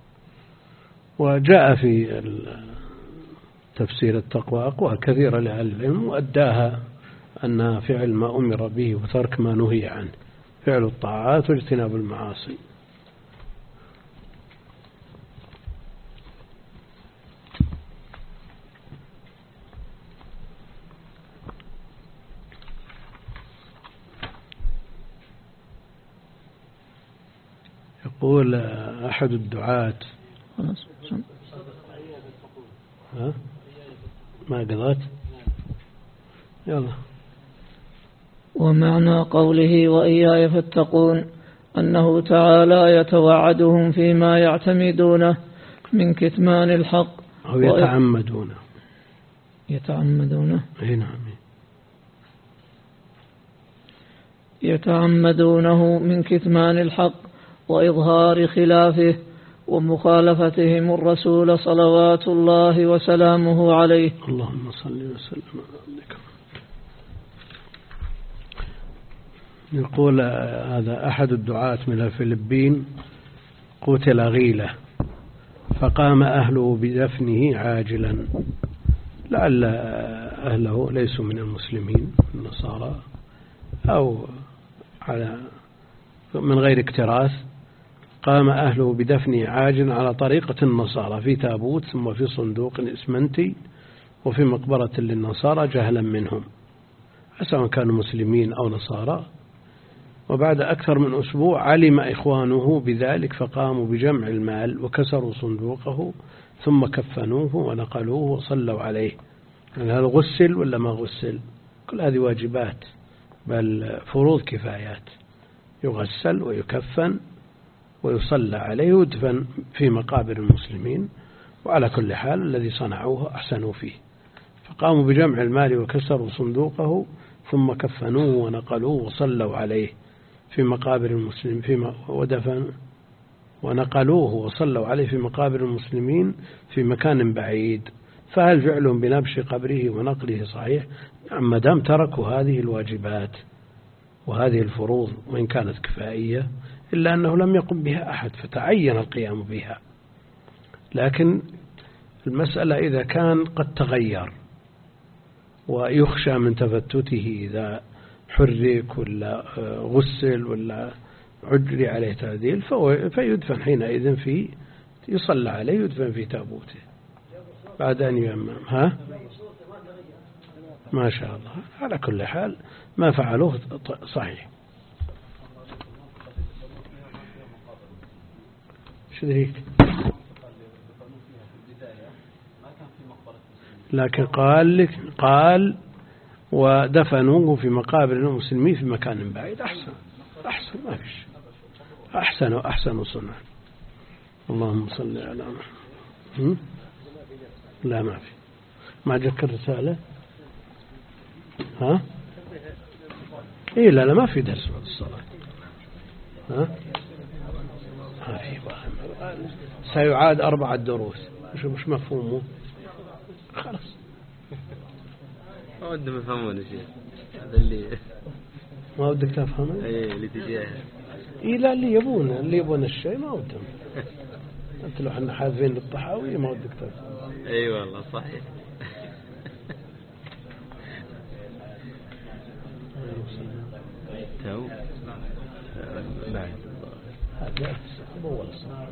وجاء في تفسير التقوى أقوال كثيرة لأهل العلم، وأداها أن فعل ما أمر به وترك ما نهي عنه، فعل الطاعات واجتناب المعاصي. يقول أحد الدعاة ها؟ ما قضت يلا. ومعنى قوله: وإياي فاتقون أنه تعالى يتوعدهم فيما يعتمدونه من كتمان الحق أو يتعمدونه يتعمدونه أي نعم يتعمدونه من كتمان الحق وإظهار خلافه ومخالفتهم الرسول صلوات الله وسلامه عليه. اللهم صل وسلم على عبدك. يقول هذا أحد الدعاة من الفلبين قتل غيلة فقام أهله بدفنه عاجلا، لعل أهله ليسوا من المسلمين النصارى أو على من غير اكتراث. قام أهله بدفنه عاجلا على طريقة النصارى في تابوت ثم في صندوق إسمنتي وفي مقبرة للنصارى جهلا منهم سواء كانوا مسلمين أو نصارى. وبعد أكثر من أسبوع علم إخوانه بذلك فقاموا بجمع المال وكسروا صندوقه ثم كفنوه ونقلوه وصلوا عليه. يعني هل غسل ولا ما غسل؟ كل هذه واجبات بل فروض كفايات، يغسل ويكفن ويصلى عليه ويدفن في مقابر المسلمين. وعلى كل حال الذي صنعوه أحسنوا فيه. فقاموا بجمع المال وكسروا صندوقه ثم كفنوه ونقلوه وصلوا عليه في مقابر المسلمين في ودفن ونقلوه وصلوا عليه في مقابر المسلمين في مكان بعيد. فهل فعلهم بنبش قبره ونقله صحيح؟ ما دام تركوا هذه الواجبات وهذه الفروض وإن كانت كفائية إلا أنه لم يقم بها أحد فتعين القيام بها. لكن المسألة إذا كان قد تغير ويخشى من تفتته إذا حرك ولا غسل ولا عجري عليه تعديل فيدفن حينئذ في يصلى عليه يدفن في تابوته بعد أن يمم. ها ما شاء الله. على كل حال ما فعلوه صحيح. شو ذيك؟ لكن قال لك قال ودفنوه في مقابر المسلمين في مكان بعيد أحسن أحسن ما فيش أحسن وأحسن صنع. اللهم صل على محمد. لا ما في ما جاك الرسالة. ها إيه لا لا ما في درس بعد الصلاة. ها ما في. سيعاد أربعة دروس مش مش مفهومه خلاص. ما ودهم يفهمون شيء هذا اللي ما ودك تفهمه. اي اللي تجاه اي لا اللي يبون اللي يبون الشيء ما ودهم. انت لو احنا حاذفين الطحاوي ما ودك تفهم. اي والله صحيح. تو بعد هذا اول صح.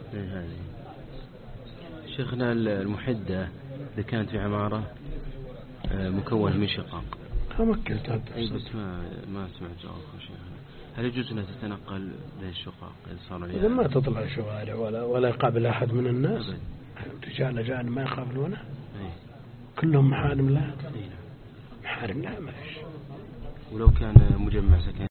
شيخنا المحدة إذا كانت في عمارة مكونة من شقق. أمكنت هذا. أي بس ما ما سمعت جوابكم شيخنا. هل يجوز أنها تتنقل بين الشقق إذا صار إذا ما تطلع الشوارع ولا ولا يقابل أحد من الناس. رجال أجانب ما يقابلونه. كلهم محارم لا. محارم لا ما فيش. ولو كان مجمع سكن